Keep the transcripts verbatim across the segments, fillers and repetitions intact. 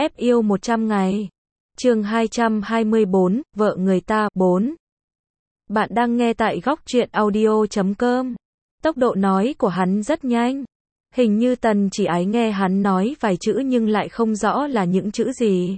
ép yêu một trăm ngày. Chương hai trăm hai mươi bốn, vợ người ta, bốn. Bạn đang nghe tại góc truyện audio chấm com. Tốc độ nói của hắn rất nhanh. Hình như Tần Chỉ Ái nghe hắn nói vài chữ nhưng lại không rõ là những chữ gì.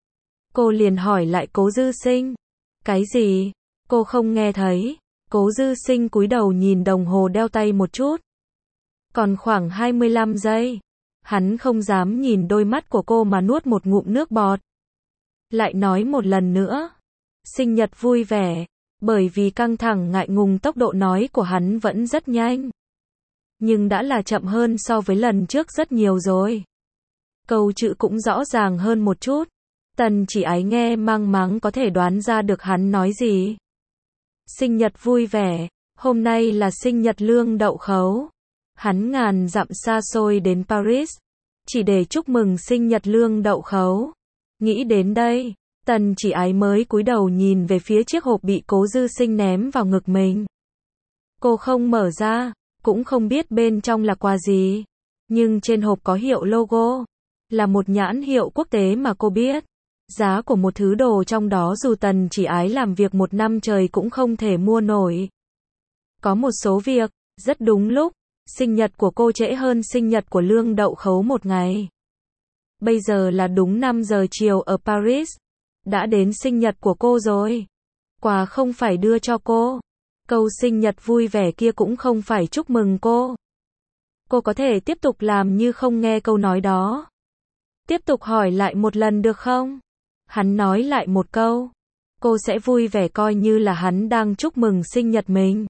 Cô liền hỏi lại Cố Dư Sinh. Cái gì? Cô không nghe thấy. Cố Dư Sinh cúi đầu nhìn đồng hồ đeo tay một chút. Còn khoảng hai mươi lăm giây. Hắn không dám nhìn đôi mắt của cô mà nuốt một ngụm nước bọt. Lại nói một lần nữa. Sinh nhật vui vẻ. Bởi vì căng thẳng ngại ngùng tốc độ nói của hắn vẫn rất nhanh. Nhưng đã là chậm hơn so với lần trước rất nhiều rồi. Câu chữ cũng rõ ràng hơn một chút. Tần Chỉ Ái nghe mang máng có thể đoán ra được hắn nói gì. Sinh nhật vui vẻ. Hôm nay là sinh nhật Lương Đậu Khấu. Hắn ngàn dặm xa xôi đến Paris. Chỉ để chúc mừng sinh nhật Lương Đậu Khấu. Nghĩ đến đây. Tần Chỉ Ái mới cúi đầu nhìn về phía chiếc hộp bị Cố Dư Sinh ném vào ngực mình. Cô không mở ra, cũng không biết bên trong là quà gì. Nhưng trên hộp có hiệu logo. Là một nhãn hiệu quốc tế mà cô biết. Giá của một thứ đồ trong đó dù Tần Chỉ Ái làm việc một năm trời cũng không thể mua nổi. Có một số việc, rất đúng lúc. Sinh nhật của cô trễ hơn sinh nhật của Lương Đậu Khấu một ngày. Bây giờ là đúng năm giờ chiều ở Paris. Đã đến sinh nhật của cô rồi. Quà không phải đưa cho cô. Câu sinh nhật vui vẻ kia cũng không phải chúc mừng cô. Cô có thể tiếp tục làm như không nghe câu nói đó. Tiếp tục hỏi lại một lần được không? Hắn nói lại một câu. Cô sẽ vui vẻ coi như là hắn đang chúc mừng sinh nhật mình.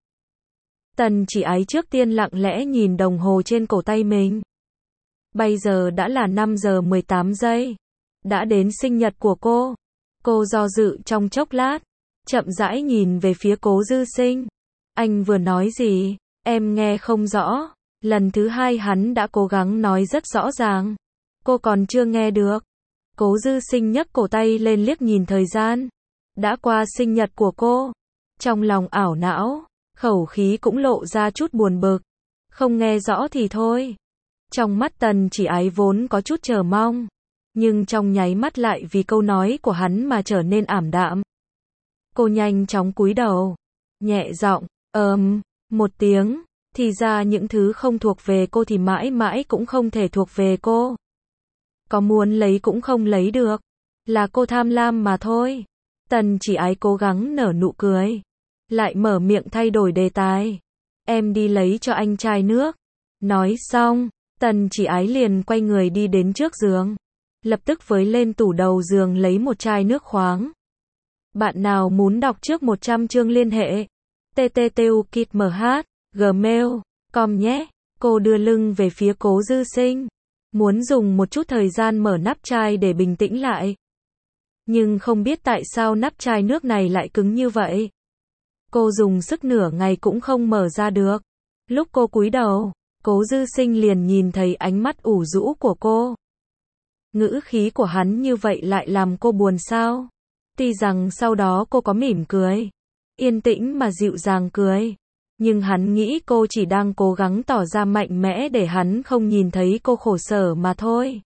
Tần Chỉ Ái trước tiên lặng lẽ nhìn đồng hồ trên cổ tay mình. Bây giờ đã là năm giờ mười tám giây. Đã đến sinh nhật của cô. Cô do dự trong chốc lát. Chậm rãi nhìn về phía Cố Dư Sinh. Anh vừa nói gì? Em nghe không rõ. Lần thứ hai hắn đã cố gắng nói rất rõ ràng. Cô còn chưa nghe được. Cố Dư Sinh nhấc cổ tay lên liếc nhìn thời gian. Đã qua sinh nhật của cô. Trong lòng ảo não. Khẩu khí cũng lộ ra chút buồn bực. Không nghe rõ thì thôi. Trong mắt Tần Chỉ Ái vốn có chút chờ mong. Nhưng trong nháy mắt lại vì câu nói của hắn mà trở nên ảm đạm. Cô nhanh chóng cúi đầu. Nhẹ giọng, ờm, một tiếng. Thì ra những thứ không thuộc về cô thì mãi mãi cũng không thể thuộc về cô. Có muốn lấy cũng không lấy được. Là cô tham lam mà thôi. Tần Chỉ Ái cố gắng nở nụ cười. Lại mở miệng thay đổi đề tài. Em đi lấy cho anh chai nước. Nói xong, Tần Chỉ Ái liền quay người đi đến trước giường. Lập tức với lên tủ đầu giường lấy một chai nước khoáng. Bạn nào muốn đọc trước một trăm chương liên hệ. tttukitmh, gmail, com nhé. Cô đưa lưng về phía Cố Dư Sinh. Muốn dùng một chút thời gian mở nắp chai để bình tĩnh lại. Nhưng không biết tại sao nắp chai nước này lại cứng như vậy. Cô dùng sức nửa ngày cũng không mở ra được. Lúc cô cúi đầu, Cố Dư Sinh liền nhìn thấy ánh mắt ủ rũ của cô. Ngữ khí của hắn như vậy lại làm cô buồn sao? Tuy rằng sau đó cô có mỉm cười. Yên tĩnh mà dịu dàng cười. Nhưng hắn nghĩ cô chỉ đang cố gắng tỏ ra mạnh mẽ để hắn không nhìn thấy cô khổ sở mà thôi.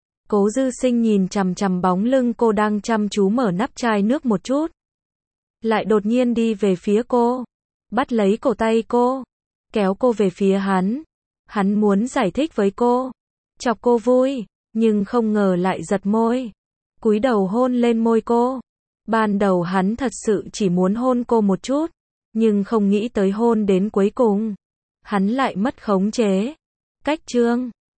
Cố Dư Sinh nhìn chằm chằm bóng lưng cô đang chăm chú mở nắp chai nước một chút. Lại đột nhiên đi về phía cô. Bắt lấy cổ tay cô. Kéo cô về phía hắn. Hắn muốn giải thích với cô. Chọc cô vui. Nhưng không ngờ lại giật môi. Cúi đầu hôn lên môi cô. Ban đầu hắn thật sự chỉ muốn hôn cô một chút. Nhưng không nghĩ tới hôn đến cuối cùng. Hắn lại mất khống chế. Cách chương